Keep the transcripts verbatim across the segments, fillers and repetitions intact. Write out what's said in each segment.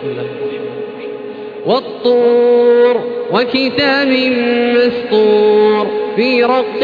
والطور وكتاب مسطور في رق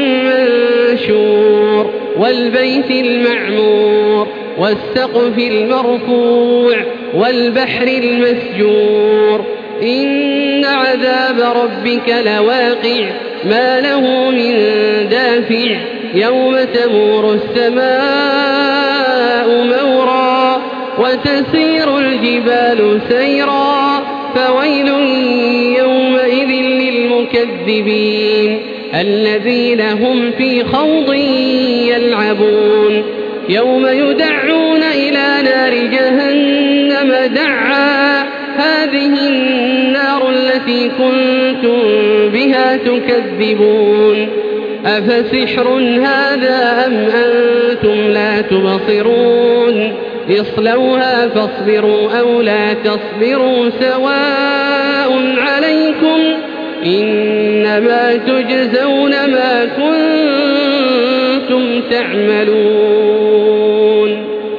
منشور والبيت المعمور والسقف المرفوع والبحر المسجور إن عذاب ربك لواقع ما له من دافع يوم تمور السماء مورا وتسير الجبال سيرا فويل يومئذ للمكذبين الذين هم في خوض يلعبون يوم يدعون إلى نار جهنم دعا هذه النار التي كنتم بها تكذبون أفسحر هذا أم أنتم لا تبصرون اصلوها فاصبروا أو لا تصبروا سواء عليكم إنما تجزون ما كنتم تعملون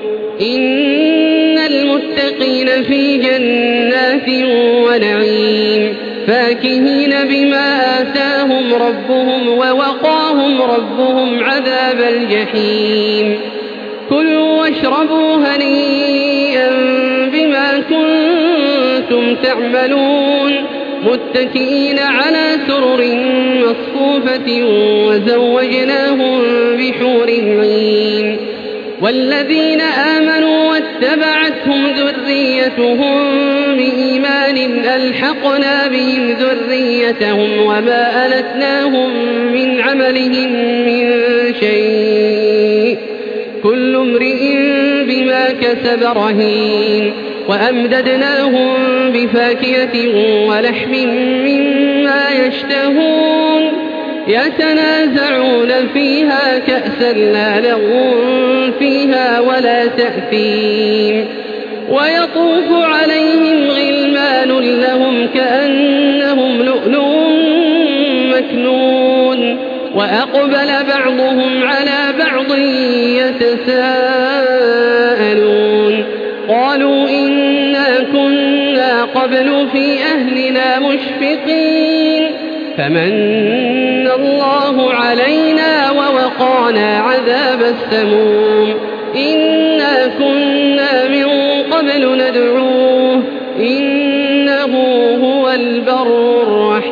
إن المتقين في جنات ونعيم فاكهين بما آتاهم ربهم ووقاهم ربهم عذاب الجحيم كلوا واشربوا هنيئا بما كنتم تعملون متكئين على سرر مصفوفة وزوجناهم بحور عين والذين آمنوا واتبعتهم ذريتهم بإيمان ألحقنا بهم ذريتهم وما ألتناهم من عملهم من شيء كل امرئ بما كسب رهين وأمددناهم بفاكهة ولحم مما يشتهون يتنازعون فيها كأسا لا لغو فيها ولا تأثيم ويطوف عليهم غلمان لهم كأنهم لؤلؤ مكنون وأقبل بعضهم على بعض يتساءلون قالوا إنا كنا قبل في أهلنا مشفقين فمن الله علينا ووقانا عذاب السموم إنا كنا من قبل ندعوه إنه هو البر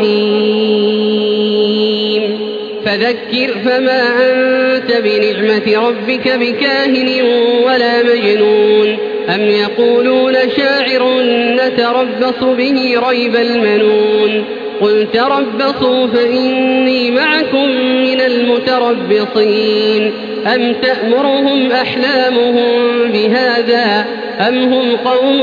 الرحيم فذكر فما أنت بنعمة ربك بكاهن ولا مجنون أم يقولون شاعر نتربص به ريب المنون قل تربصوا فإني معكم من المتربصين أم تأمرهم أحلامهم بهذا أم هم قوم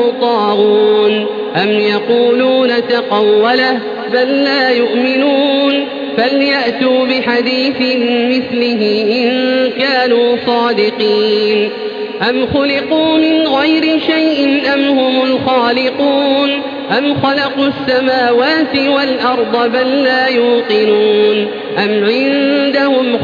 طاغون أم يقولون تقوله بل لا يؤمنون فليأتوا بحديث مثله إن كانوا صادقين أم خلقوا من غير شيء أم هم الخالقون أم خلقوا السماوات والأرض بل لا يوقنون أم عندهم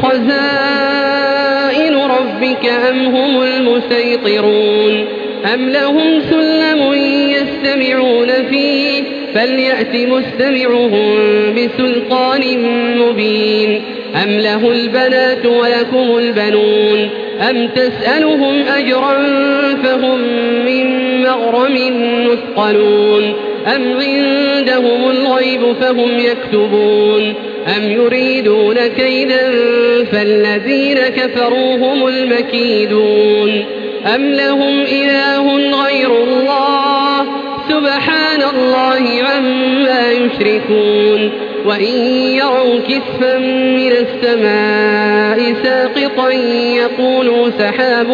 خزائن ربك أم هم المسيطرون أم لهم سلم يستمعون فيه فليأت مستمعهم بسلطان مبين أم له البنات ولكم البنون أم تسألهم أجرا فهم من مغرم مثقلون أم عندهم الغيب فهم يكتبون أم يريدون كيدا فالذين كفروا هم المكيدون أم لهم إله غير الله سبحان الله عما يشركون وإن يروا كسفا من السماء ساقطا يقولوا سحاب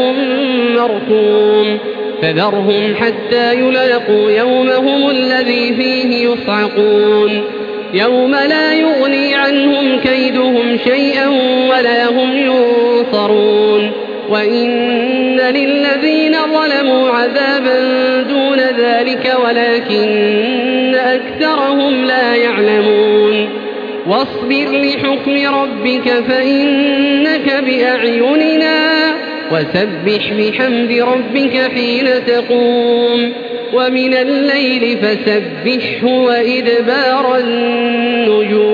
مركوم فذرهم حتى يلاقوا يومهم الذي فيه يصعقون يوم لا يغني عنهم كيدهم شيئا ولا هم ينصرون وإن للذين ظلموا عذابا دون ذلك ولكن أكثرهم لا يعلمون واصبر لحكم ربك فإنك بأعيننا وسبح بحمد ربك حين تقوم ومن الليل فسبحه وإدبار النجوم